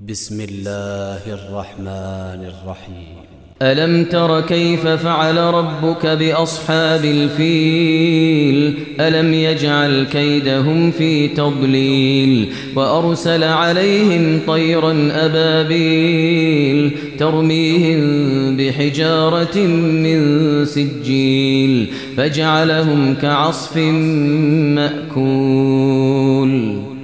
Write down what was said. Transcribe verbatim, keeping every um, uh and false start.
بسم الله الرحمن الرحيم. ألم تر كيف فعل ربك بأصحاب الفيل ألم يجعل كيدهم في تضليل وأرسل عليهم طيرا أبابيل ترميهم بحجارة من سجيل فجعلهم كعصف مأكول.